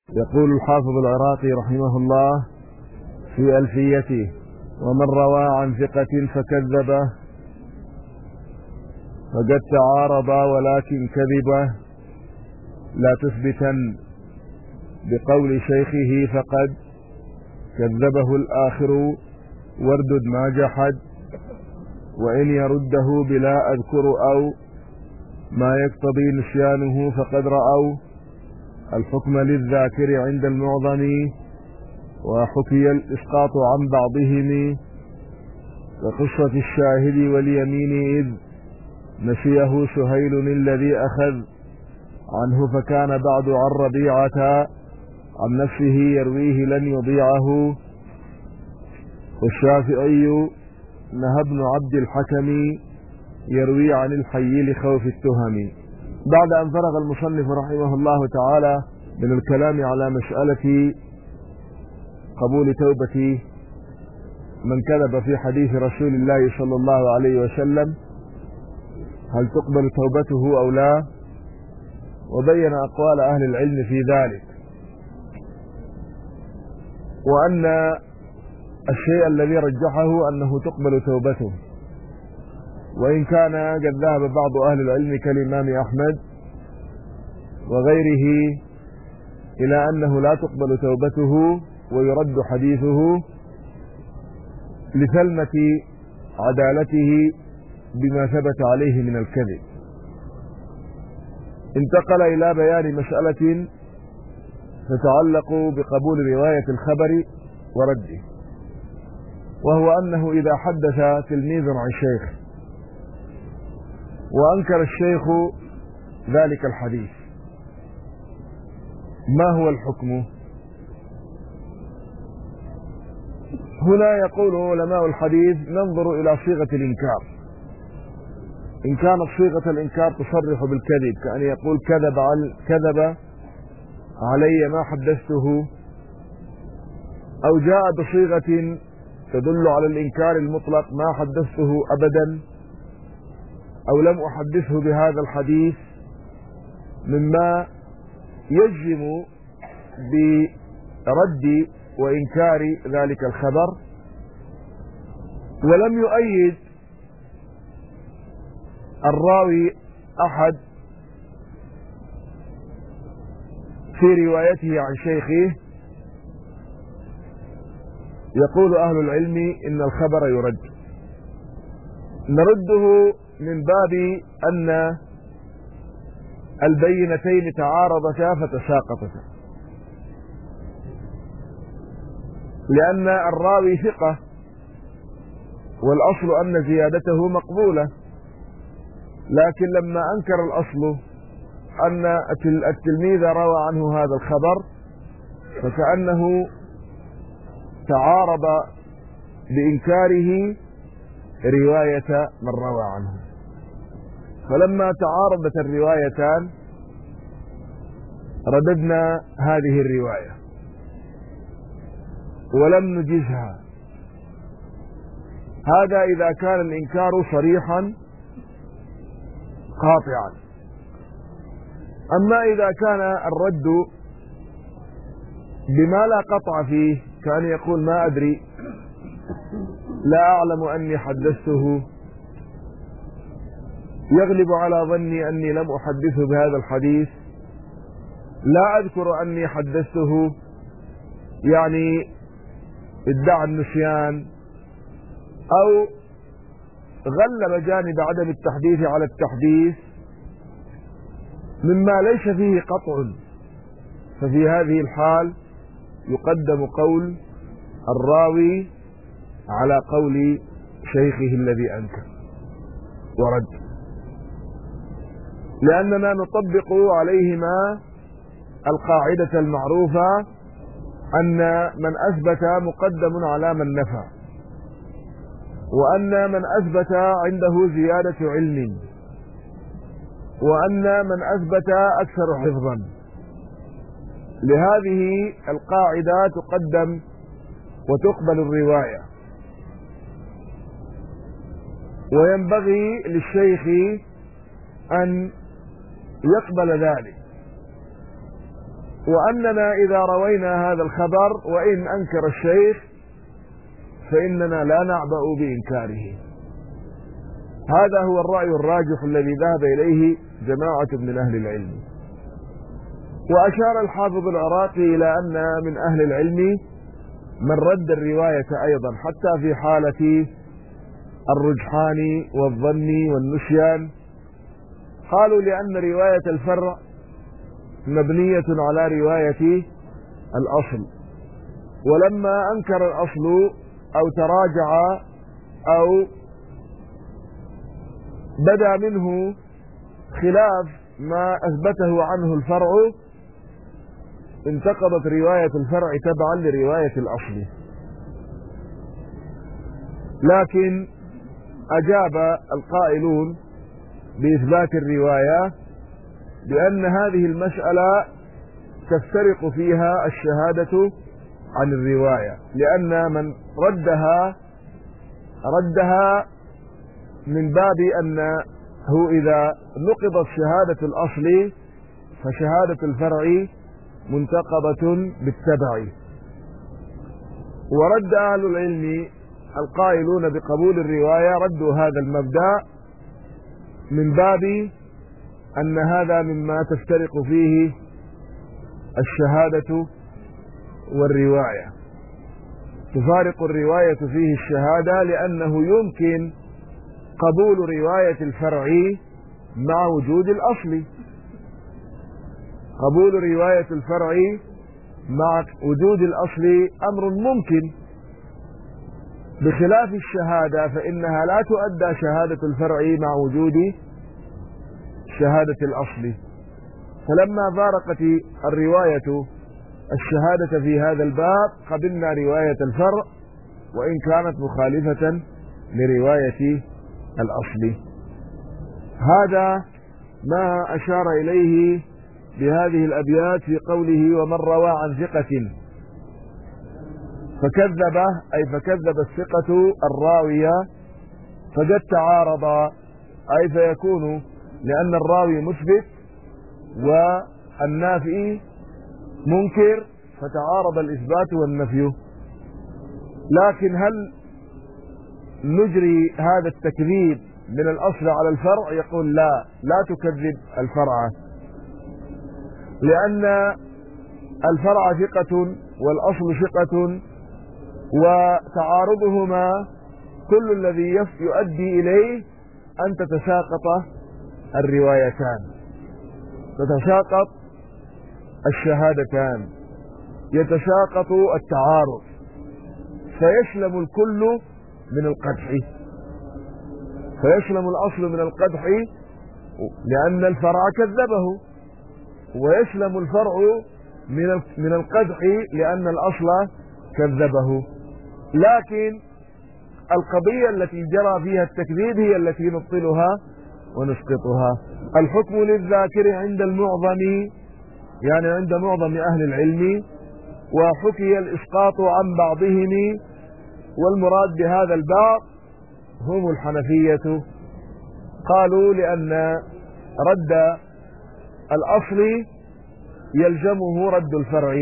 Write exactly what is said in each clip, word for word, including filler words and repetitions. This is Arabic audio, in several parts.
يقول الحافظ العراقي رحمه الله في ألفيته: ومن روى عن ثقة فكذبه فقد تعارض ولكن كذبه، لا تثبتن بقول شيخه فقد كذبه الآخر واردد ما جحد، وإن يرده بلا أذكر أو ما يقتضي نسيانه فقد رأوا الحكم للذاكر عند المعظم، وحكي الإسقاط عن بعضهم كقصة الشاهد واليمين إذ نسيه سهيل الذي أخذ عنه فكان بعد عن ربيعة عن نفسه يرويه لن يضيعه. والشافعي نهى ابن عبد الحكم يروي عن الحي لخوف التهم. بعد أن فرغ المصنف رحمه الله تعالى من الكلام على مسألة قبول توبة من كذب في حديث رسول الله صلى الله عليه وسلم، هل تقبل توبته أو لا، وبين أقوال أهل العلم في ذلك، وأن الشيء الذي رجحه أنه تقبل توبته، وإن كان قد ذهب بعض أهل العلم كالإمام أحمد وغيره إلى أنه لا تقبل توبته ويرد حديثه لثلمة عدالته بما ثبت عليه من الكذب. انتقل إلى بيان مسألة تتعلق بقبول رواية الخبر ورده، وهو أنه إذا حدث تلميذ عن شيخ وأنكر الشيخ ذلك الحديث، ما هو الحكم؟ هنا يقول علماء الحديث ننظر إلى صيغة الإنكار. إن كانت صيغة الإنكار تصرح بالكذب، كأن يقول كذب على كذب علي ما حدثته، أو جاء بصيغة تدل على الإنكار المطلق ما حدثته أبدا، أو لم أحدثه بهذا الحديث، مما يجزم برد وإنكار ذلك الخبر، ولم يؤيد الراوي أحد في روايته عن شيخه، يقول أهل العلم إن الخبر يرد. نرده من باب أن البينتين تعارضتا فتساقطتا، لأن الراوي ثقة والأصل أن زيادته مقبولة، لكن لما أنكر الأصل أن التلميذ روى عنه هذا الخبر فكأنه تعارض بإنكاره رواية من روى عنه، فلما تعارضت الروايتان رددنا هذه الرواية ولم نجزها. هذا إذا كان الإنكار صريحا قاطعا. أما إذا كان الرد بما لا قطع فيه، كان يقول ما أدري، لا أعلم أني حدثته، يغلب على ظني أني لم أحدثه بهذا الحديث، لا أذكر أني حدثته، يعني ادعى النسيان، أو غلب جانب عدم التحديث على التحديث مما ليس فيه قطع، ففي هذه الحال يقدم قول الراوي على قول شيخه الذي أنكر ورد، لأننا نطبق عليهما القاعدة المعروفة أن من أثبت مقدم على من نفى، وأن من أثبت عنده زيادة علم، وأن من أثبت أكثر حفظا. لهذه القاعدة تقدم وتقبل الرواية، وينبغي للشيخ أن يقبل ذلك. وأننا إذا روينا هذا الخبر وإن أنكر الشيخ فإننا لا نعبأ بإنكاره. هذا هو الرأي الراجح الذي ذهب إليه جماعة من أهل العلم. وأشار الحافظ العراقي إلى أن من أهل العلم من رد الرواية أيضا حتى في حالة الرجحان والظن والنسيان. قالوا لأن رواية الفرع مبنية على رواية الأصل، ولما أنكر الأصل أو تراجع أو بدا منه خلاف ما أثبته عنه الفرع انتقضت رواية الفرع تبعا لرواية الأصل. لكن أجاب القائلون بإثبات الرواية بأن هذه المسألة تفترق فيها الشهادة عن الرواية، لأن من ردها ردها من باب أنه إذا نقضت شهادة الأصل فشهادة الفرع منتقضة بالتبع. ورد أهل العلم القائلون بقبول الرواية ردوا هذا المبدأ من باب أن هذا مما تفترق فيه الشهادة والرواية، تفارق الرواية فيه الشهادة، لأنه يمكن قبول رواية الفرع مع وجود الأصل. قبول رواية الفرع مع وجود الأصل أمر ممكن، بخلاف الشهادة فإنها لا تؤدى شهادة الفرع مع وجود شهادة الأصل. فلما فارقت الرواية الشهادة في هذا الباب قبلنا رواية الفرع وإن كانت مخالفة لرواية الأصل. هذا ما أشار إليه بهذه الأبيات في قوله ومن روى عن ثقة فكذبه، أي فكذب الثقة الراوية فقد تعارض، أي فيكون لأن الراوي مثبت والنافي منكر فتعارض الإثبات والنفي. لكن هل نجري هذا التكذيب من الأصل على الفرع؟ يقول لا، لا تكذب الفرع، لأن الفرع ثقة والأصل ثقة، وتعارضهما كل الذي يؤدي إليه أن تتساقط الروايتان، تتساقط الشهادتان، يتساقط التعارض، فيسلم الكل من القدح، فيسلم الأصل من القدح لأن الفرع كذبه، ويسلم الفرع من من القدح لأن الأصل كذبه. لكن القضية التي جرى فيها التكذيب هي التي نبطلها ونسقطها. الحكم للذاكر عند المعظم، يعني عند معظم أهل العلم، وحكي الإسقاط عن بعضهم، والمراد بهذا الباب هم الحنفية. قالوا لأن رد الأصل يلزمه رد الفرع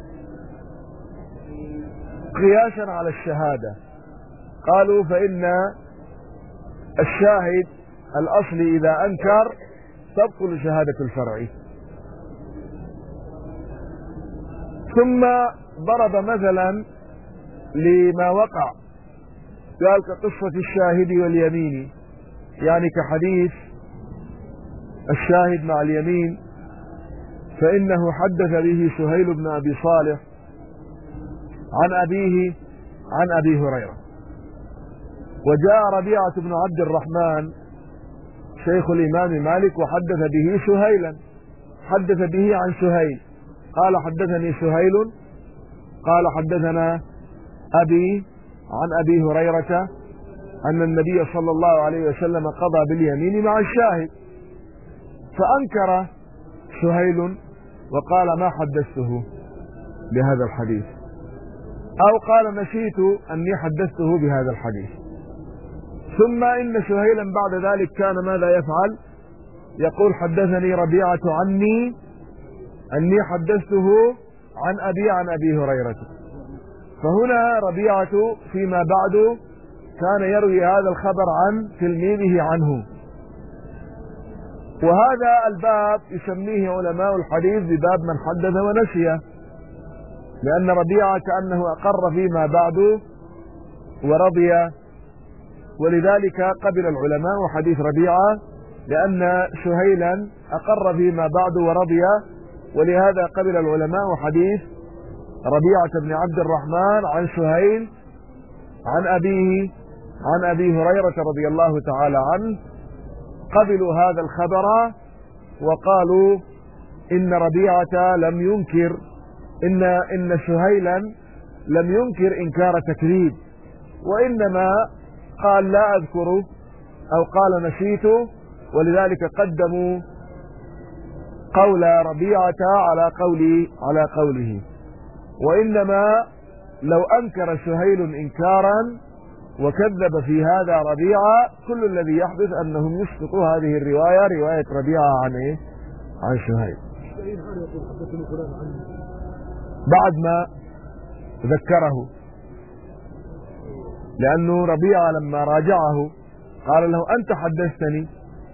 قياسا على الشهادة. قالوا فإن الشاهد الأصل إذا أنكر تبطل شهادة الفرع. ثم ضرب مثلا لما وقع، قال كقصة الشاهد واليمين، يعني كحديث الشاهد مع اليمين، فإنه حدث به سهيل بن أبي صالح عن أبيه عن أبي هريرة. وجاء ربيعة بن عبد الرحمن شيخ الإمام مالك وحدث به سهيلا، حدث به عن سهيل قال حدثني سهيل قال حدثنا أبي عن أبي هريرة أن النبي صلى الله عليه وسلم قضى باليمين مع الشاهد، فأنكر سهيل وقال ما حدثته بهذا الحديث، أو قال نسيت أني حدثته بهذا الحديث. ثم إن سهيلا بعد ذلك كان ماذا يفعل؟ يقول حدثني ربيعة عني أني حدثته عن أبي عن أبي هريرة. فهنا ربيعة فيما بعد كان يروي هذا الخبر عن تلميذه عنه. وهذا الباب يسميه علماء الحديث بباب من حدث ونسي، لأن ربيعة كأنه أقر فيما بعد ورضي، ولذلك قبل العلماء حديث ربيعة، لأن سهيلا أقر فيما بعد ورضي، ولهذا قبل العلماء حديث ربيعة بن عبد الرحمن عن سهيل عن أبيه عن أبي هريرة رضي الله تعالى عنه. قبلوا هذا الخبر وقالوا إن ربيعة لم ينكر إن إن سهيلا لم ينكر إنكار تكذيب، وإنما قال لا أذكره أو قال نسيته، ولذلك قدموا قول ربيعة على قولي على قوله. وإنما لو أنكر سهيل إنكارا وكذب في هذا ربيعة، كل الذي يحدث أنهم يسقطوا هذه الرواية رواية ربيعة عن إيه؟ عن سهيل بعد ما ذكره، لأنه ربيعة لما راجعه قال له أنت حدثتني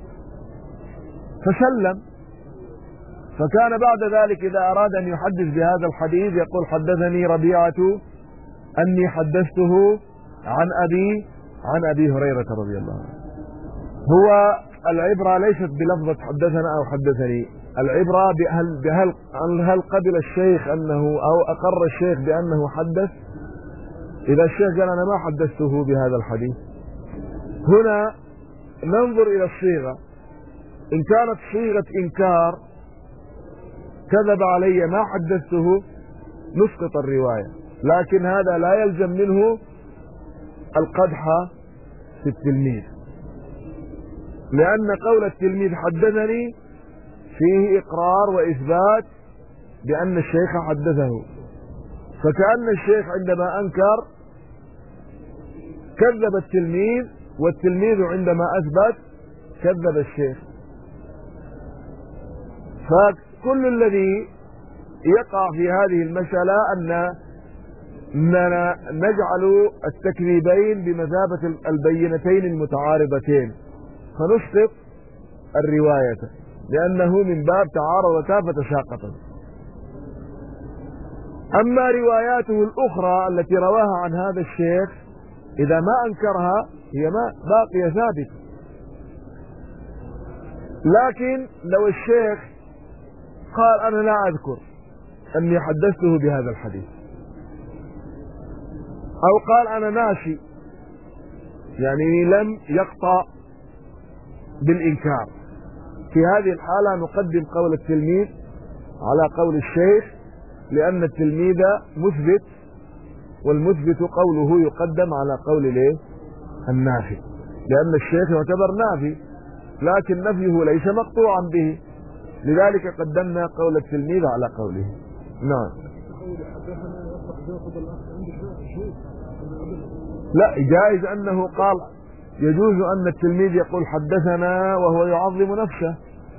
فسلم، فكان بعد ذلك إذا أراد أن يحدث بهذا الحديث يقول حدثني ربيعة أني حدثته عن أبي عن أبي هريرة رضي الله عنه. هو العبرة ليست بلفظة حدثنا أو حدثني، العبرة بهل, بهل هل قبل الشيخ أنه أو أقر الشيخ بأنه حدث. إذا الشيخ قال أنا ما حدثته بهذا الحديث، هنا ننظر إلى الصيغة. إن كانت صيغة إنكار كذب علي ما حدثته نسقط الرواية، لكن هذا لا يلزم منه القدح في التلميذ، لأن قول التلميذ حدثني فيه إقرار وإثبات بأن الشيخ حدثه، فكأن الشيخ عندما أنكر كذب التلميذ، والتلميذ عندما أثبت كذب الشيخ. فكل الذي يقع في هذه المسألة أن أننا نجعل التكذيبين بمثابة البينتين المتعارضتين فنسقط الرواية، لأنه من باب تعارضتا فتساقطا. أما رواياته الأخرى التي رواها عن هذا الشيخ إذا ما أنكرها هي ما باقية ثابتة، لكن لو الشيخ قال أنا لا أذكر أني حدثته بهذا الحديث، أو قال أنا ناسي، يعني لم يقطع بالإنكار، في هذه الحالة نقدم قول التلميذ على قول الشيخ، لأن التلميذ مثبت، والمثبت قوله يقدم على قول الايه النافي، لأن الشيخ يعتبر نافي لكن نفيه ليس مقطوعا به، لذلك قدمنا قول التلميذ على قوله. نعم. لا، جائز أنه قال يجوز أن التلميذ يقول حدثنا وهو يعظم نفسه،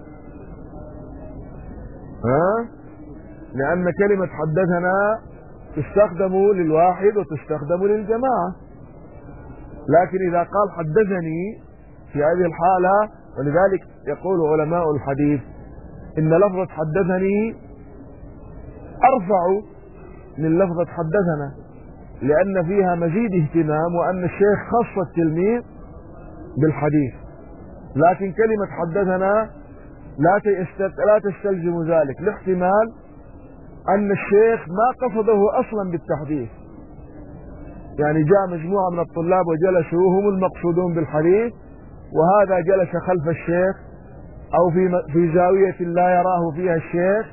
ها؟ لأن كلمة حدثنا تستخدم للواحد وتستخدم للجماعة، لكن إذا قال حدثني في هذه الحالة، ولذلك يقول علماء الحديث إن لفظة حدثني أرفع من لفظة حدثنا، لأن فيها مزيد اهتمام، وأن الشيخ خص التلميذ بالحديث، لكن كلمة حدثنا لا تستلزم ذلك، لاحتمال أن الشيخ ما قصده أصلا بالتحديث، يعني جاء مجموعة من الطلاب وجلسوا هم المقصودون بالحديث، وهذا جلس خلف الشيخ أو في في زاوية لا يراه فيها الشيخ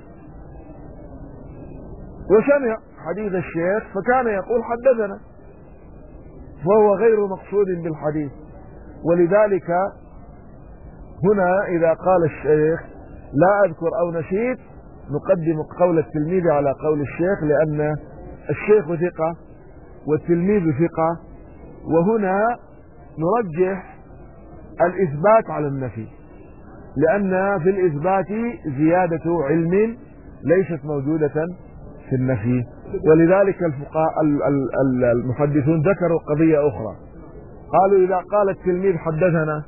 وسمع حديث الشيخ فكان يقول حدثنا، فهو غير مقصود بالحديث. ولذلك هنا إذا قال الشيخ لا أذكر أو نسيت نقدم قول التلميذ على قول الشيخ، لأن الشيخ ثقة والتلميذ ثقة، وهنا نرجح الإثبات على النفي، لأن في الإثبات زيادة علم ليست موجودة في النفي. ولذلك الفقهاء المحدثون ذكروا قضية أخرى، قالوا إذا قال التلميذ حدثنا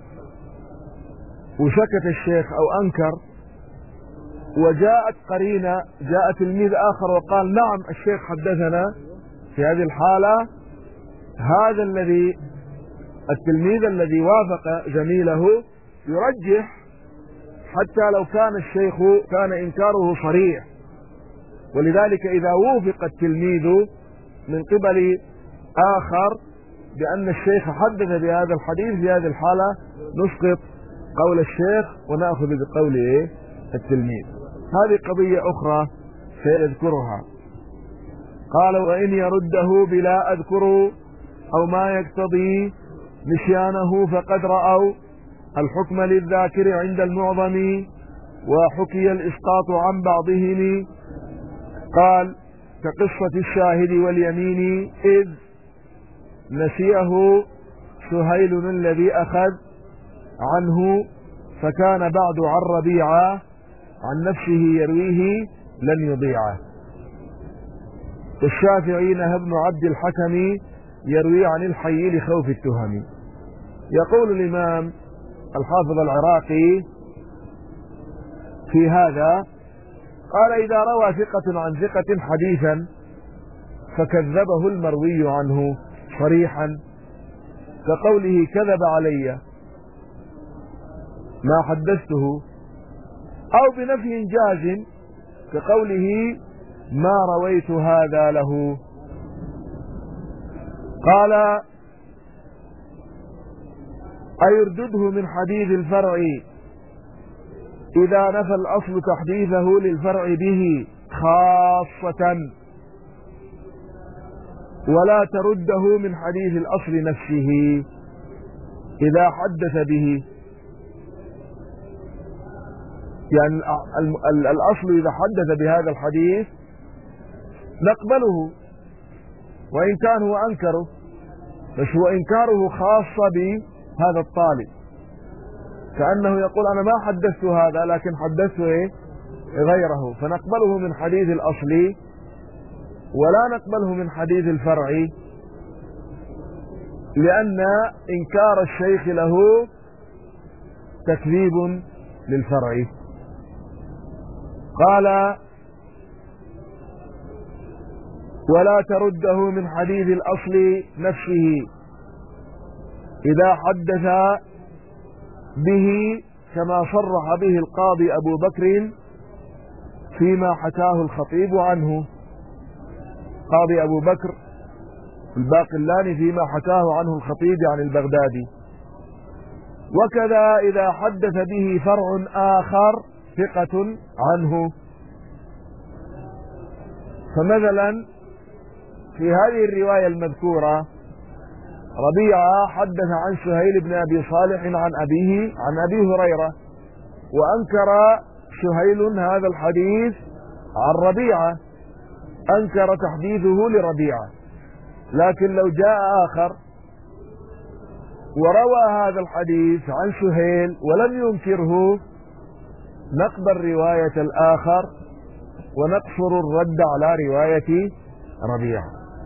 وسكت الشيخ أو أنكر وجاءت قرينة، جاء تلميذ آخر وقال نعم الشيخ حدثنا، في هذه الحالة هذا الذي التلميذ الذي وافق زميله يرجح حتى لو كان الشيخ كان إنكاره صريح. ولذلك إذا وافق التلميذ من قبل آخر بأن الشيخ حدث بهذا الحديث، في هذه الحالة نسقط قول الشيخ ونأخذ بقول التلميذ. هذه قضية أخرى سيذكرها. قال وإن يرده بلا أذكر أو ما يقتضي نسيانه فقد رأوا الحكم للذاكر عند المعظم وحكي الإسقاط عن بعضهم. قال كقصة الشاهد واليمين إذ نسيه سهيل الذي أخذ عنه فكان بعد عن ربيعة عن نفسه يرويه لن يضيعه. الشافعي نهى ابن عبد الحكم يروي عن الحي لخوف التهم. يقول الإمام الحافظ العراقي في هذا، قال إذا روى ثقة عن ثقة حديثا فكذبه المروي عنه صريحا كقوله كذب علي ما حدثته، أو بنفي جاز كقوله ما رويت هذا له. قال أيردده من حديث الفرع إذا نفى الأصل تحديثه للفرع به خاصة، ولا ترده من حديث الأصل نفسه إذا حدث به. يعني الأصل إذا حدث بهذا الحديث نقبله وإن كان هو أنكره، بس هو إنكاره خاصة بهذا الطالب، كأنه يقول أنا ما حدثت هذا لكن حدثت إيه غيره، فنقبله من حديث الأصل ولا نقبله من حديث الفرع، لأن إنكار الشيخ له تكذيب للفرع. قال ولا ترده من حديث الأصل نفسه إذا حدث به كما صرح به القاضي أبو بكر فيما حكاه الخطيب عنه. قاضي أبو بكر الباقلاني فيما حكاه عنه الخطيب عن البغدادي. وكذا إذا حدث به فرع آخر ثقة عنه. فمثلا في هذه الرواية المذكورة ربيعة حدث عن سهيل بن أبي صالح عن أبيه عن أبي هريرة، وأنكر سهيل هذا الحديث عن ربيعة، أنكر تحديثه لربيعة. لكن لو جاء آخر وروى هذا الحديث عن سهيل ولم ينكره نقبل رواية الآخر ونقصر الرد على رواية ربيعة،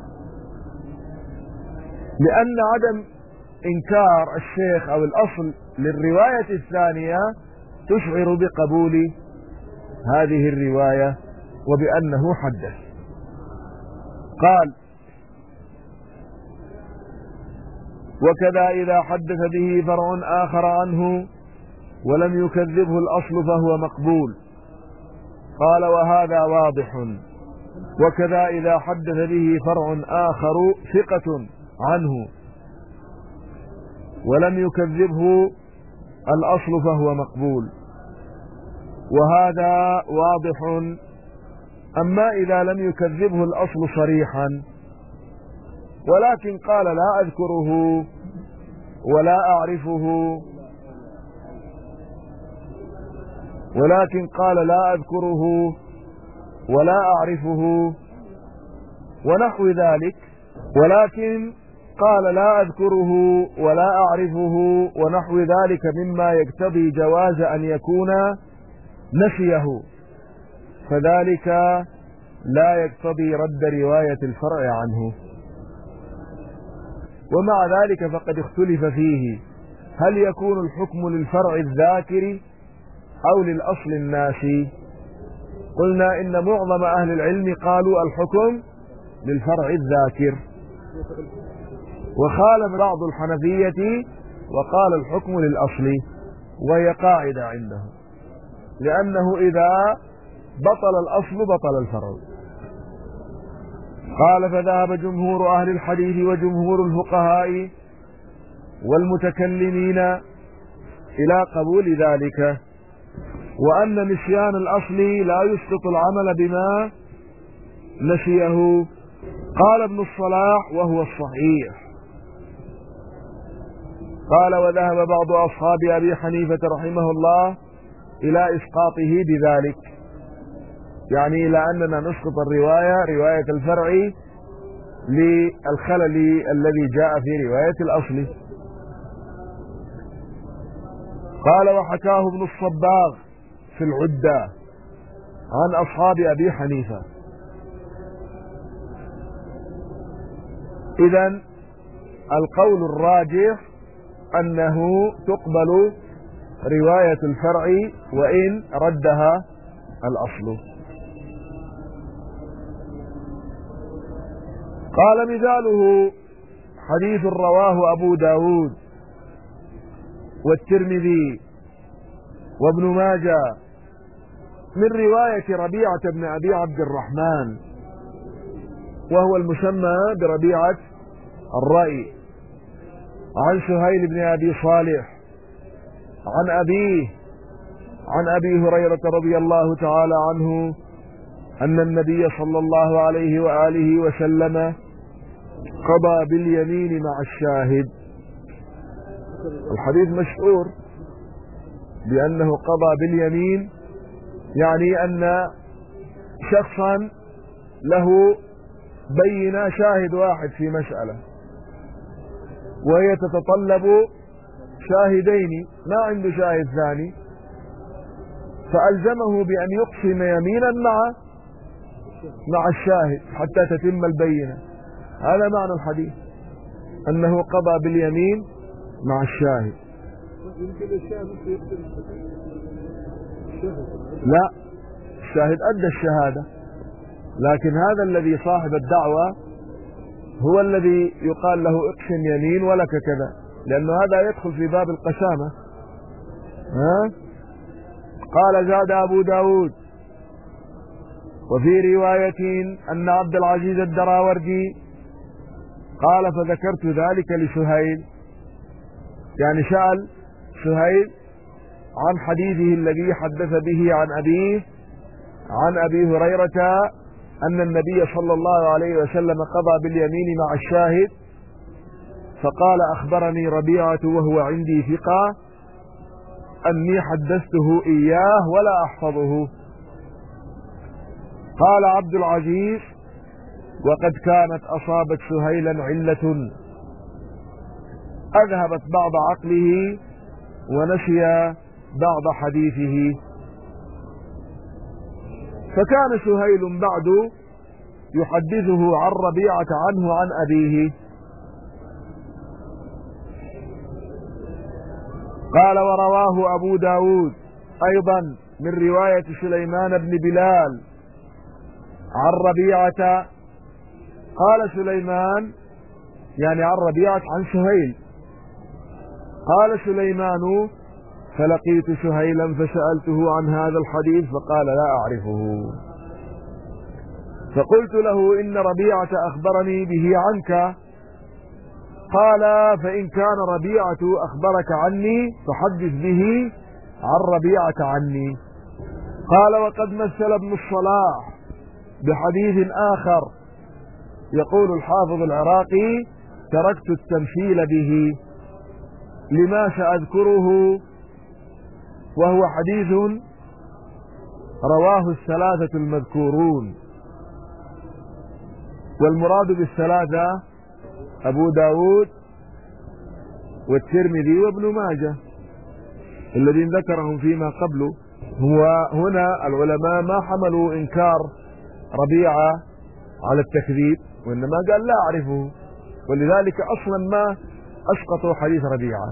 لأن عدم إنكار الشيخ أو الأصل للرواية الثانية تشعر بقبول هذه الرواية وبأنه حدث. قال وكذا إذا حدث به فرع آخر عنه ولم يكذبه الأصل فهو مقبول. قال وهذا واضح. وكذا إذا حدث به فرع آخر ثقة عنه ولم يكذبه الأصل فهو مقبول، وهذا واضح. أما إذا لم يكذبه الأصل صريحا ولكن قال لا أذكره ولا أعرفه ولكن قال لا أذكره ولا أعرفه ونحو ذلك ولكن قال لا أذكره ولا أعرفه ونحو ذلك مما يقتضي جواز أن يكون نسيه، فذلك لا يقتضي رد رواية الفرع عنه. ومع ذلك فقد اختلف فيه، هل يكون الحكم للفرع الذاكر أو للأصل الناسي؟ قلنا إن معظم أهل العلم قالوا الحكم للفرع الذاكر، وخالف بعض الحنفية وقال الحكم للأصل، وهي قاعدة عندهم، لأنه إذا بطل الأصل بطل الفرع. قال فذهب جمهور أهل الحديث وجمهور الفقهاء والمتكلمين إلى قبول ذلك، وأن نسيان الأصل لا يسقط العمل بما نسيه. قال ابن الصلاح وهو الصحيح. قال وذهب بعض أصحاب أبي حنيفة رحمه الله إلى إسقاطه بذلك، يعني إلى أننا نسقط الرواية رواية الفرع للخلل الذي جاء في رواية الأصل. قال وحكاه ابن الصباغ في العدة عن أصحاب أبي حنيفة. إذن القول الراجح أنه تقبل رواية الفرع وإن ردها الأصل. قال مثاله حديث رواه أبو داود والترمذي وابن ماجه من رواية ربيعة بن أبي عبد الرحمن، وهو المسمى بربيعة الرأي، عن سهيل بن أبي صالح عن أبيه عن أبي هريرة رضي الله تعالى عنه أن النبي صلى الله عليه وآله وسلم قضى باليمين مع الشاهد. الحديث مشهور بأنه قضى باليمين، يعني أن شخصا له بين شاهد واحد في مسألة وهي تتطلب شاهدين، ما عنده شاهد ثاني، فألزمه بأن يقسم يمينا مع مع الشاهد حتى تتم البينة. هذا معنى الحديث، أنه قضى باليمين مع الشاهد. لا، الشاهد أدى الشهادة، لكن هذا الذي صاحب الدعوة هو الذي يقال له اقسم يمين ولك كذا، لأنه هذا يدخل في باب القسامة. ها؟ قال زاد أبو داود وفي رواية أن عبد العزيز الدراوردي قال فذكرت ذلك لسهيل، يعني سأل سهيل عن حديثه الذي حدث به عن أبيه عن أبي هريرة أن النبي صلى الله عليه وسلم قضى باليمين مع الشاهد، فقال أخبرني ربيعة وهو عندي ثقة أني حدثته إياه ولا أحفظه. قال عبد العزيز وقد كانت أصابت سهيلا علة أذهبت بعض عقله ونسي بعض حديثه، فكان سهيل بعد يحدثه عن ربيعة عنه عن أبيه. قال ورواه أبو داود أيضا من رواية سليمان بن بلال عن ربيعة، قال سليمان يعني عن ربيعة عن سهيل، قال سليمان فلقيت سهيلا فسألته عن هذا الحديث فقال لا أعرفه، فقلت له إن ربيعة أخبرني به عنك، قال فإن كان ربيعة أخبرك عني فحدث به عن ربيعة عني. قال وقد مثل ابن الصلاح بحديث آخر، يقول الحافظ العراقي تركت التمثيل به لما سأذكره، وهو حديث رواه الثلاثة المذكورون، والمراد بالثلاثة أبو داود والترمذي وابن ماجه الذين ذكرهم فيما قبله، هو هنا العلماء ما حملوا إنكار ربيعة على التكذيب، وإنما قال لا أعرفه، ولذلك أصلا ما أسقطوا حديث ربيعة.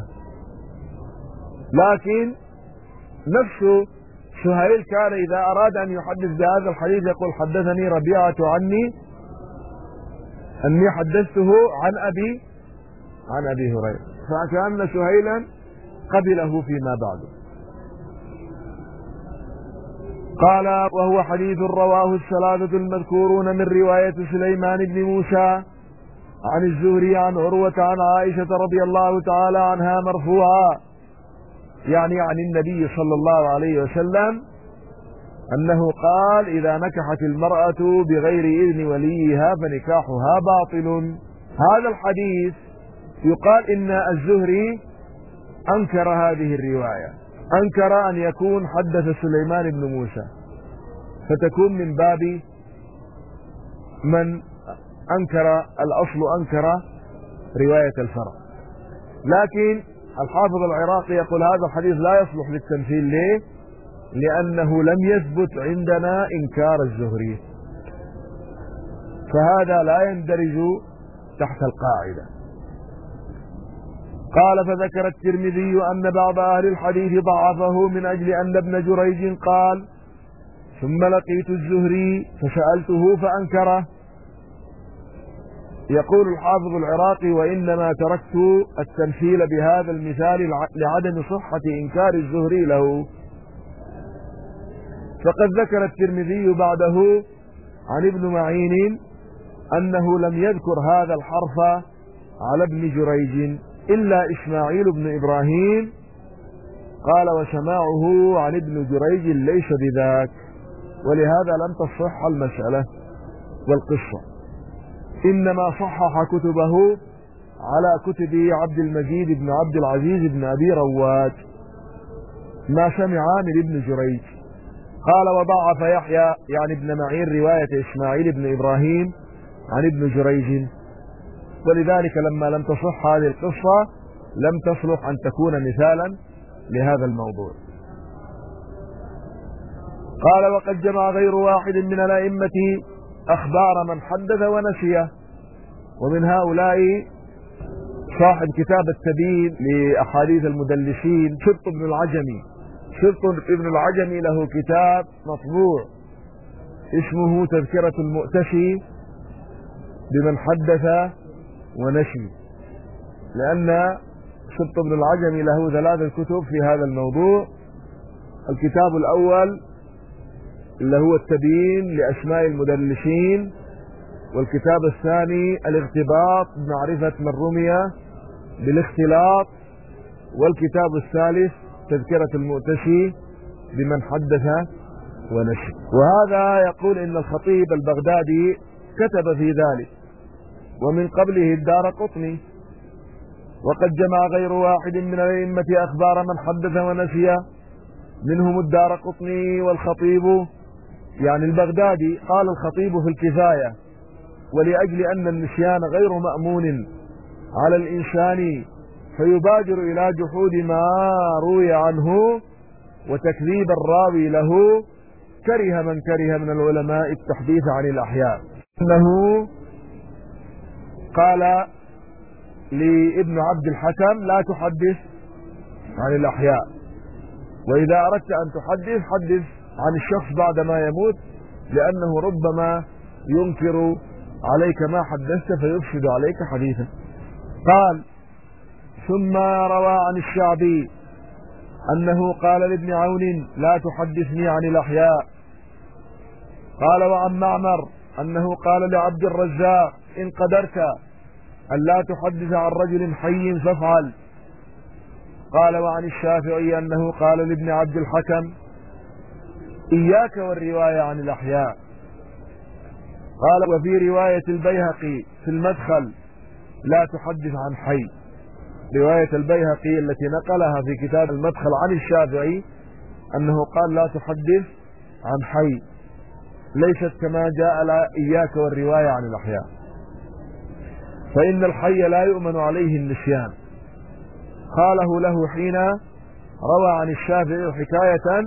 لكن نفسه سهيل كان إذا أراد أن يحدث بهذا الحديث يقول حدثني ربيعة عني أني حدثته عن أبي عن أبي هريرة، فكأن سهيلا قبله فيما بعد. قال وهو حديث رواه الثلاثة المذكورون من رواية سليمان بن موسى عن الزهري عن عروة عن عائشة رضي الله تعالى عنها مرفوعا، يعني عن النبي صلى الله عليه وسلم أنه قال إذا نكحت المرأة بغير إذن وليها فنكاحها باطل. هذا الحديث يقال إن الزهري أنكر هذه الرواية، أنكر أن يكون حدث سليمان بن موسى، فتكون من باب من أنكر الأصل، أنكر رواية الفرع. لكن الحافظ العراقي يقول هذا الحديث لا يصلح للتمثيل. ليه؟ لأنه لم يثبت عندنا إنكار الزهري، فهذا لا يندرج تحت القاعدة. قال فذكر الترمذي أن بعض أهل الحديث ضعفه من أجل أن ابن جريج قال ثم لقيت الزهري فسألته فأنكره. يقول الحافظ العراقي وإنما تركت التمثيل بهذا المثال لعدم صحة إنكار الزهري له. فقد ذكر الترمذي بعده عن ابن معين أنه لم يذكر هذا الحرف على ابن جريج إلا إسماعيل بن إبراهيم، قال وسماعه عن ابن جريج ليس بذاك، ولهذا لم تصح المسألة والقصة، إنما صحح كتبه على كتب عبد المجيد بن عبد العزيز بن أبي رواد ما سمع من ابن جريج. قال وضعف يحيى يعني ابن معين رواية إسماعيل بن إبراهيم عن ابن جريج، ولذلك لما لم تصح هذه القصة لم تصلح أن تكون مثالا لهذا الموضوع. قال وقد جمع غير واحد من الأئمة أخبار من حدث ونسيه، ومن هؤلاء صاحب كتاب التبيين لأحاديث المدلسين شط بن العجمي. شط بن العجمي له كتاب مطبوع اسمه تذكرة المؤتشي بمن حدث ونسي، لأن شط بن العجمي له ثلاثة كتب في هذا الموضوع. الكتاب الأول اللي هو التبيين لأسماء المدلسين، والكتاب الثاني الاغتباط بمعرفة من رمي بالاختلاط، والكتاب الثالث تذكرة المؤتشي بمن حدث ونسي. وهذا يقول إن الخطيب البغدادي كتب في ذلك، ومن قبله الدارقطني. وقد جمع غير واحد من الأئمة أخبار من حدث ونسي، منهم الدارقطني والخطيب يعني البغدادي. قال الخطيب في الكفاية ولأجل أن النسيان غير مأمون على الإنسان فيبادر إلى جحود ما روي عنه وتكذيب الراوي له، كره من كره من العلماء التحديث عن الأحياء. أنه قال لابن عبد الحكم لا تحدث عن الأحياء، وإذا أردت أن تحدث حدث عن الشخص بعد ما يموت، لأنه ربما ينكر عليك ما حدثت فيفسد عليك حديثا. قال ثم روى عن الشعبي أنه قال لابن عون لا تحدثني عن الأحياء. قال وعن معمر أنه قال لعبد الرزاق إن قدرت أن لا تحدث عن رجل حي فافعل. قال وعن الشافعي أنه قال لابن عبد الحكم إياك والرواية عن الأحياء. قال وفي رواية البيهقي في المدخل لا تحدث عن حي. رواية البيهقي التي نقلها في كتاب المدخل عن الشافعي أنه قال لا تحدث عن حي، ليست كما جاء لا إياك والرواية عن الأحياء، فإن الحي لا يؤمن عليه النسيان. قاله له حين روى عن الشافعي حكاية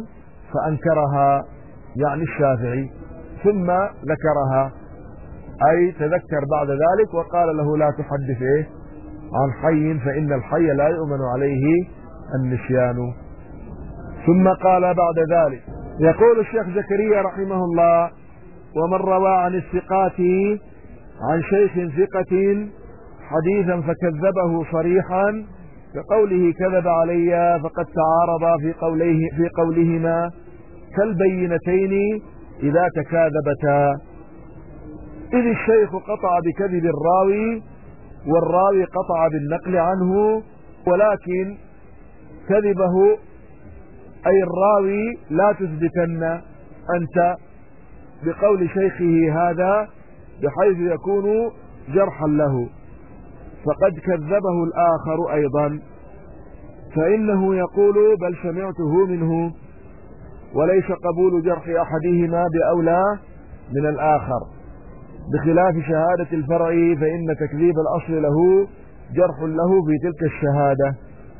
فأنكرها يعني الشافعي، ثم ذكرها أي تذكر بعد ذلك وقال له لا تحدث إيه عن حي فإن الحي لا يؤمن عليه النسيان. ثم قال بعد ذلك، يقول الشيخ زكريا رحمه الله: ومن روى عن الثقات عن شيخ ثقة حديثا فكذبه صريحا كقوله كذب علي فقد تعارضا في قوليه في قولهما كالبينتين إذا تكاذبتا، إذ الشيخ قطع بكذب الراوي والراوي قطع بالنقل عنه، ولكن كذبه أي الراوي لا تثبتن أنت بقول شيخه هذا بحيث يكون جرحا له، فقد كذبه الآخر أيضا، فإنه يقول بل سمعته منه، وليس قبول جرح أحدهما بأولى من الآخر، بخلاف شهادة الفرع فإن تكذيب الأصل له جرح له في تلك الشهادة.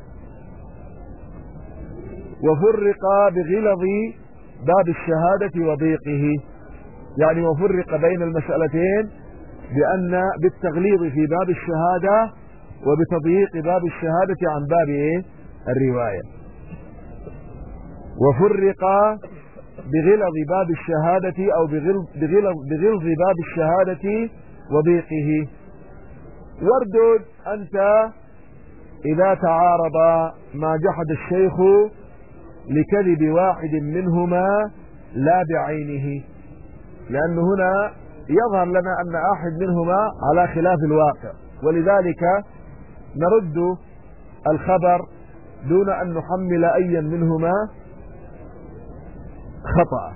وفرق بغلظ باب الشهادة وضيقه، يعني وفرق بين المسألتين بأن بالتغليظ في باب الشهادة وبتضييق باب الشهادة عن باب إيه؟ الرواية. وفرق بغلظ باب الشهادة أو بغلظ, بغلظ, بغلظ باب الشهادة وضيقه. واردد أنت إذا تعارض ما جحد الشيخ لكذب واحد منهما لا بعينه، لأن هنا يظهر لنا أن أحد منهما على خلاف الواقع، ولذلك نرد الخبر دون أن نحمل أيا منهما خطأ.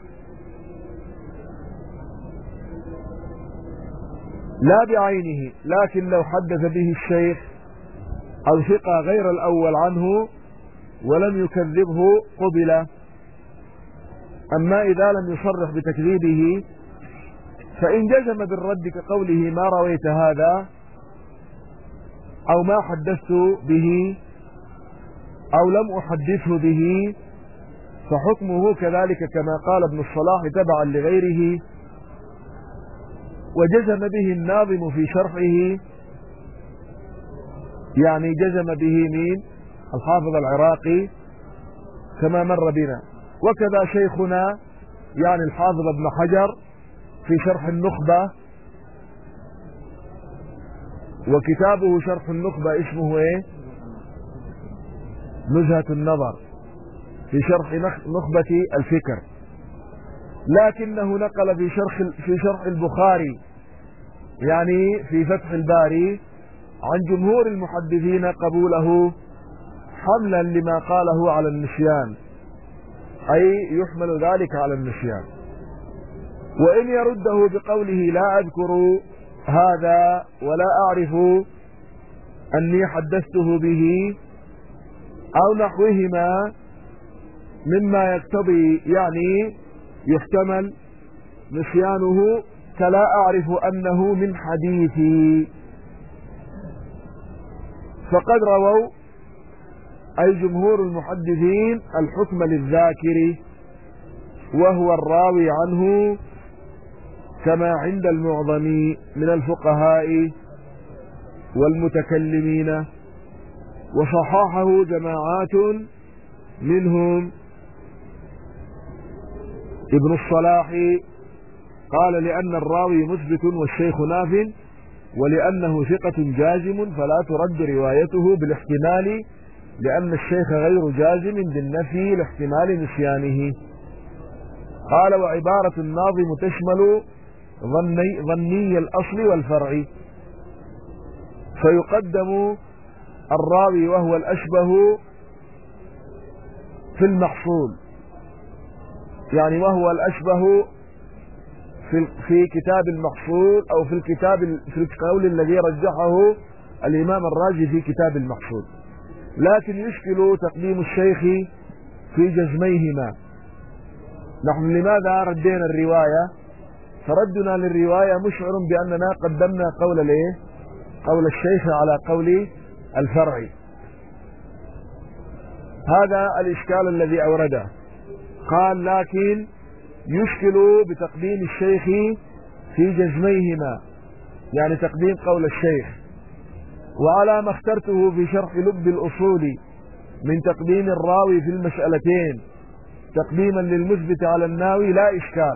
لا بعينه، لكن لو حدث به الشيخ أو ثقة غير الأول عنه ولم يكذبه قبل. أما إذا لم يصرح بتكذيبه فإن جزم بالرد كقوله ما رويت هذا أو ما حدثت به أو لم أحدثه به فحكمه كذلك كما قال ابن الصلاح تبعا لغيره. وجزم به الناظم في شرحه، يعني جزم به مين؟ الحافظ العراقي كما مر بنا. وكذا شيخنا يعني الحافظ ابن حجر في شرح النخبة، وكتابه شرح النخبة اسمه ايه؟ نزهة النظر في شرح نخبة الفكر، لكنه نقل في شرح في شرح البخاري يعني في فتح الباري عن جمهور المحدثين قبوله حملا لما قاله على النسيان، أي يحمل ذلك على النسيان. وإن يرده بقوله لا أذكر هذا ولا أعرف أني حدثته به أو نحوهما مما يقتضي يعني يحتمل نسيانه كلا أعرف أنه من حديثي، فقد رووا أي جمهور المحدثين الحكم للذاكر وهو الراوي عنه كما عند المعظم من الفقهاء والمتكلمين، وصححه جماعات منهم ابن الصلاح قال لأن الراوي مثبت والشيخ ناف، ولأنه ثقة جازم فلا ترد روايته بالاحتمال لأن الشيخ غير جازم بالنفي لاحتمال نسيانه. قال وعبارة الناظم تشمل ظني, ظني الأصل والفرع، فيقدم الراوي وهو الأشبه في المحصول، يعني وهو الأشبه في في كتاب المحصول أو في الكتاب في القول الذي رجحه الإمام الرازي في كتاب المحصول. لكن يشكل تقديم الشيخ في جزميهما. نحن لماذا ردينا الرواية؟ فردنا للرواية مشعر بأننا قدمنا قول الايه؟ قول الشيخ على قول الفرع. هذا الإشكال الذي أورده. قال لكن يشكل بتقديم الشيخ في جزميهما، يعني تقديم قول الشيخ. وعلى ما اخترته في شرح لب الأصول من تقديم الراوي في المسألتين تقديما للمثبت على الناوي لا إشكال.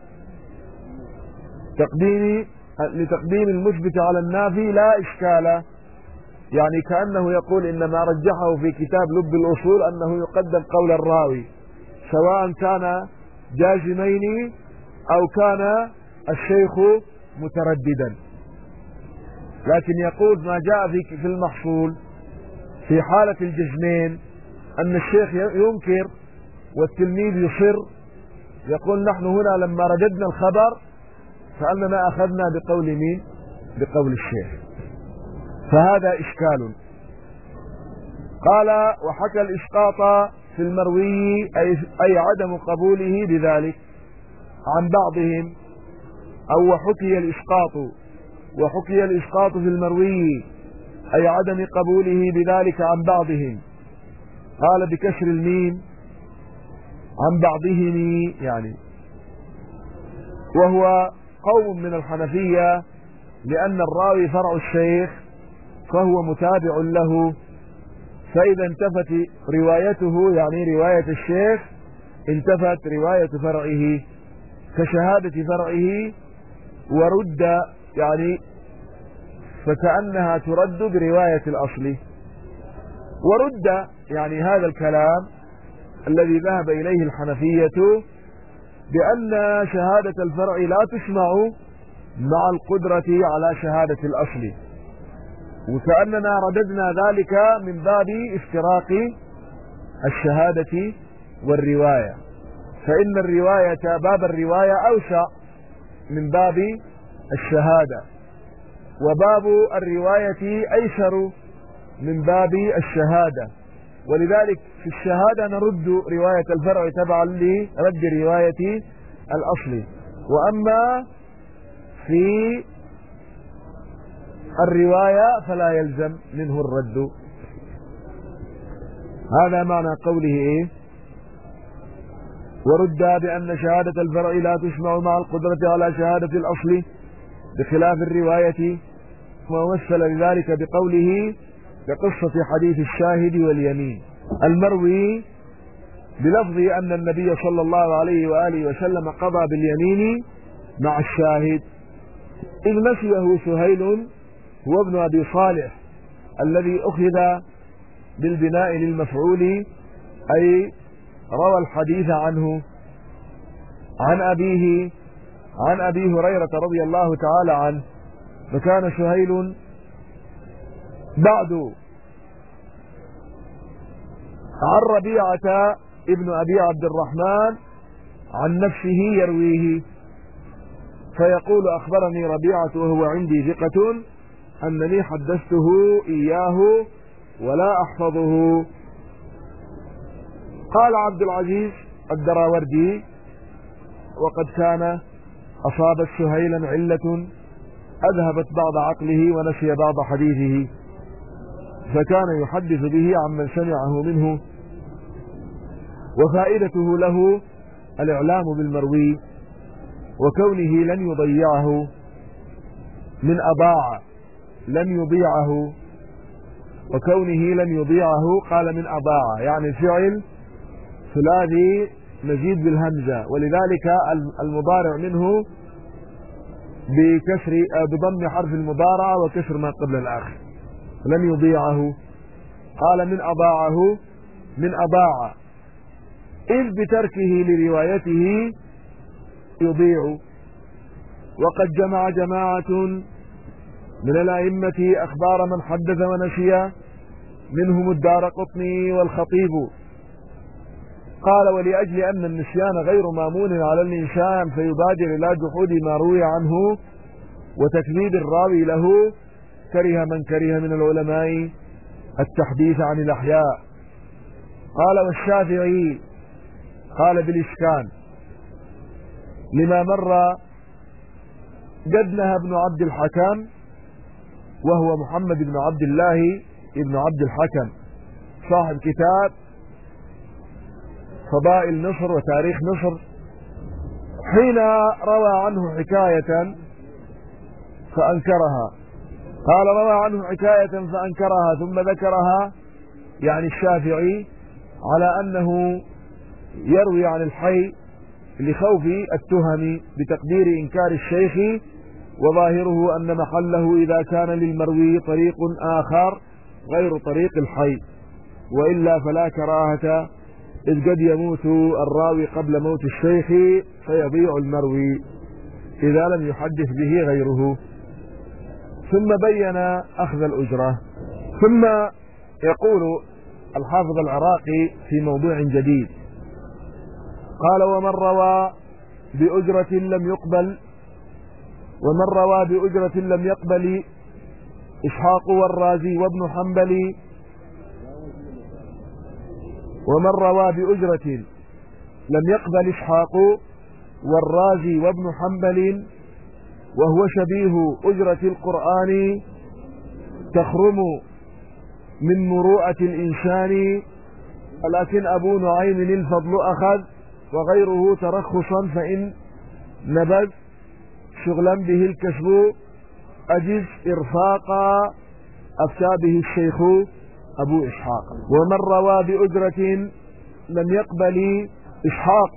تقديم لتقديم المثبت على النافي لا إشكال، يعني كأنه يقول إن ما رجحه في كتاب لب الأصول أنه يقدم قول الراوي سواء كان جازمين أو كان الشيخ مترددا. لكن يقول ما جاء في المحصول في حالة الجزمين أن الشيخ ينكر والتلميذ يصر، يقول نحن هنا لما رددنا الخبر فأننا أخذنا بقول مين؟ بقول الشيخ، فهذا إشكال. قال وحكى الإسقاط في المروي أي, أي عدم قبوله بذلك عن بعضهم، أو وحكي الإسقاط وحكي الإسقاط في المروي أي عدم قبوله بذلك عن بعضهم. قال بكسر الميم عن بعضهم يعني، وهو قوم من الحنفية، لأن الراوي فرع الشيخ فهو متابع له، فإذا انتفت روايته يعني رواية الشيخ انتفت رواية فرعه كشهادة فرعه، ورد يعني فكأنها ترد برواية الأصل. ورد يعني هذا الكلام الذي ذهب إليه الحنفية بأن شهادة الفرع لا تسمع مع القدرة على شهادة الأصل، وكأننا رددنا ذلك من باب افتراق الشهادة والرواية، فإن الرواية باب الرواية أوسع من باب الشهادة، وباب الرواية أيسر من باب الشهادة، ولذلك في الشهادة نرد رواية الفرع تبعا لرد رواية الأصل، وأما في الرواية فلا يلزم منه الرد. هذا معنى قوله إيه؟ ورد بأن شهادة الفرع لا تسمع مع القدرة على شهادة الأصل بخلاف الرواية، ومثل لذلك بقوله كقصة حديث الشاهد واليمين المروي بلفظ أن النبي صلى الله عليه وآله وسلم قضى باليمين مع الشاهد، إذ نسيه سهيل هو ابن أبي صالح الذي أخذ بالبناء للمفعول، أي روى الحديث عنه عن أبيه عن أبي هريرة رضي الله تعالى عنه، فكان سهيل بعد عن ربيعة ابن أبي عبد الرحمن عن نفسه يرويه، فيقول أخبرني ربيعة وهو عندي ثقة أنني حدثته إياه ولا أحفظه. قال عبد العزيز الدراوردي وقد كان أصابت سهيلا علة أذهبت بعض عقله ونسي بعض حديثه، فكان يحدث به عمن سمعه منه، وفائدته له الإعلام بالمروي وكونه لن يضيعه من أضاع لن يضيعه وكونه لن يضيعه قال من أضاع يعني فعل ثلاثي مزيد بالهمزة، ولذلك المضارع منه بكسر بضم حرف المضارعة وكسر ما قبل الآخر، لن يضيعه قال من أضاعه من أضاع، إذ بتركه لروايته يضيع. وقد جمع جماعة من الأئمة أخبار من حدث ونسي منهم الدارقطني والخطيب، قال ولأجل أن النسيان غير مامون على الإنسان فيبادر إلى جحود ما روي عنه وتكذيب الراوي له، كره من كره من العلماء التحديث عن الأحياء. قال والشافعي قال بالإسكان لما مر جدنها ابن عبد الحكم وهو محمد بن عبد الله ابن عبد الحكم صاحب كتاب فضائل مصر وتاريخ مصر حين روى عنه حكاية فأنكرها. قال روى عنه حكاية فأنكرها ثم ذكرها، يعني الشافعي، على أنه يروي عن الحي لخوف التهم بتقدير إنكار الشيخ، وظاهره أن محله إذا كان للمروي طريق آخر غير طريق الحي، وإلا فلا كراهة، إذ قد يموت الراوي قبل موت الشيخ فيضيع المروي إذا لم يحدث به غيره. ثم بين أخذ الأجرة. ثم يقول الحافظ العراقي في موضوع جديد، قال ومن روى بأجرة لم يقبل ومن روى بأجرة لم يقبل إسحاق والرازي وابن حنبل ومن روى بأجرة لم يقبل إسحاق والرازي وابن حنبل وهو شبيه أجرة القرآن تخرم من مروءة الإنسان، ولكن أبو نعيم الفضل أخذ وغيره ترخصا، فإن نبذ شغلا به الكسب أجز إرفاقا، أفتى به الشيخ أبو إسحاق. ومن روى بأجرة لم يقبل إسحاق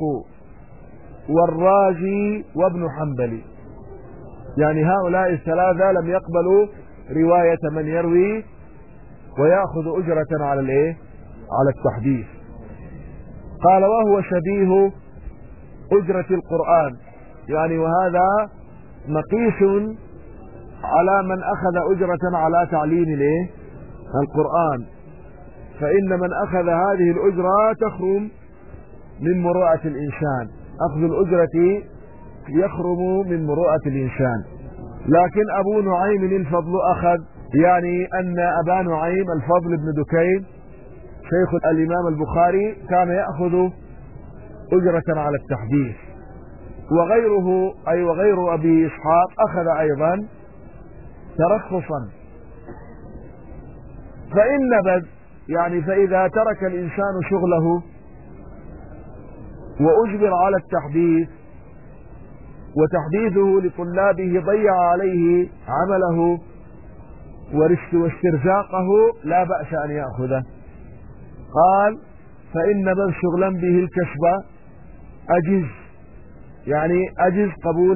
والرازي وابن حنبل، يعني هؤلاء الثلاثة لم يقبلوا رواية من يروي ويأخذ أجرة على الايه على التحديث. قال وهو شبيه أجرة القرآن، يعني وهذا مقيس على من أخذ أجرة على تعليم الايه القرآن، فإن من أخذ هذه الأجرة تخرم من مروءة الإنسان، أخذ الأجرة يخرم من مروءة الإنسان. لكن أبو نعيم الفضل أخذ، يعني أن أبا نعيم الفضل بن دكين شيخ الإمام البخاري كان يأخذ أجرة على التحديث، وغيره أي وغير أبي إسحاق أخذ أيضا ترخصا، فإن نبذ، يعني فإذا ترك الإنسان شغله وأجبر على التحديث وتحديثه لطلابه ضيع عليه عمله واسترزاقه لا بأس أن يأخذه. قال فإن نبذ شغلا به الكسب أجز، يعني أجز قبول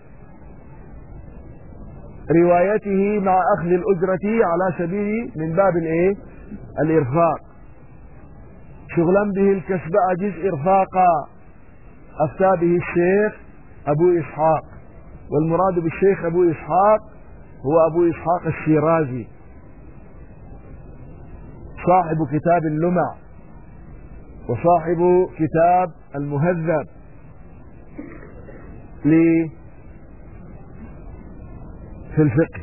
روايته مع أخذ الأجرة على سبيل من باب الايه الإرفاق. شغلا به الكسب أجز إرفاقا، أفتى به الشيخ أبو إسحاق، والمراد بالشيخ أبو إسحاق هو أبو إسحاق الشيرازي صاحب كتاب اللمع وصاحب كتاب المهذب في الفقه.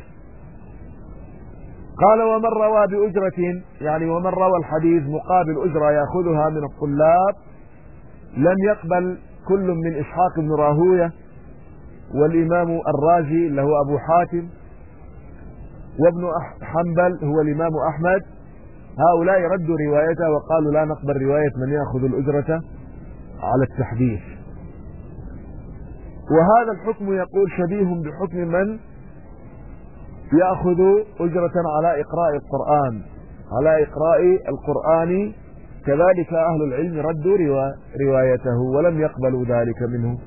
قال ومن روى بأجرة، يعني ومن روى الحديث مقابل أجرة يأخذها من الطلاب، لم يقبل كل من إسحاق بن راهوية والإمام الرازي اللي هو أبو حاتم وابن حنبل هو الإمام أحمد، هؤلاء ردوا روايته وقالوا لا نقبل رواية من يأخذ الأجرة على التحديث. وهذا الحكم يقول شبيه بحكم من يأخذ أجرة على إقراء القرآن على إقراء القرآن كذلك أهل العلم ردوا روايته ولم يقبلوا ذلك منه.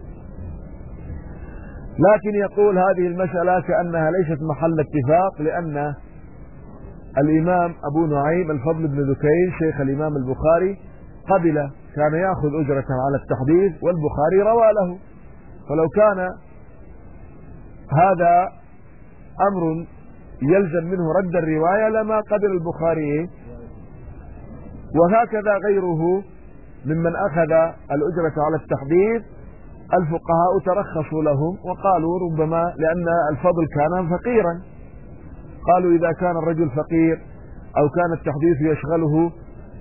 لكن يقول هذه المسألة كأنها ليست محل اتفاق، لأن الإمام أبو نعيم الفضل بن دكين شيخ الإمام البخاري قبل، كان يأخذ أجرة على التحديث والبخاري روى له، فلو كان هذا أمر يلزم منه رد الرواية لما قبل البخاري. وهكذا غيره ممن أخذ الأجرة على التحديث الفقهاء ترخصوا لهم وقالوا ربما لأن الفضل كان فقيرا، قالوا إذا كان الرجل فقير أو كان التحديث يشغله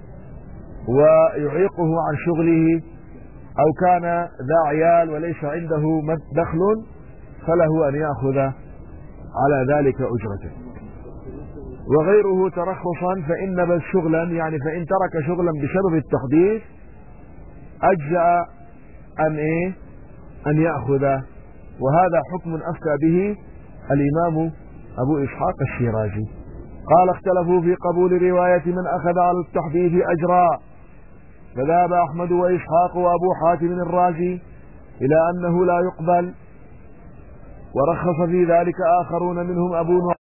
ويعيقه عن شغله أو كان ذا عيال وليس عنده دخل فله أن يأخذ على ذلك أجرته. وغيره ترخصا فإن نبذ شغلا، يعني فإن ترك شغلا بسبب التحديث أجزأ أن إيه أن يأخذ. وهذا حكم أفتى به الإمام أبو إسحاق الشيرازي. قال اختلفوا في قبول رواية من أخذ على التحديث أجرا، فذهب أحمد وإسحاق وأبو حاتم الرازي إلى أنه لا يقبل، ورخص في ذلك آخرون منهم أبو نعيم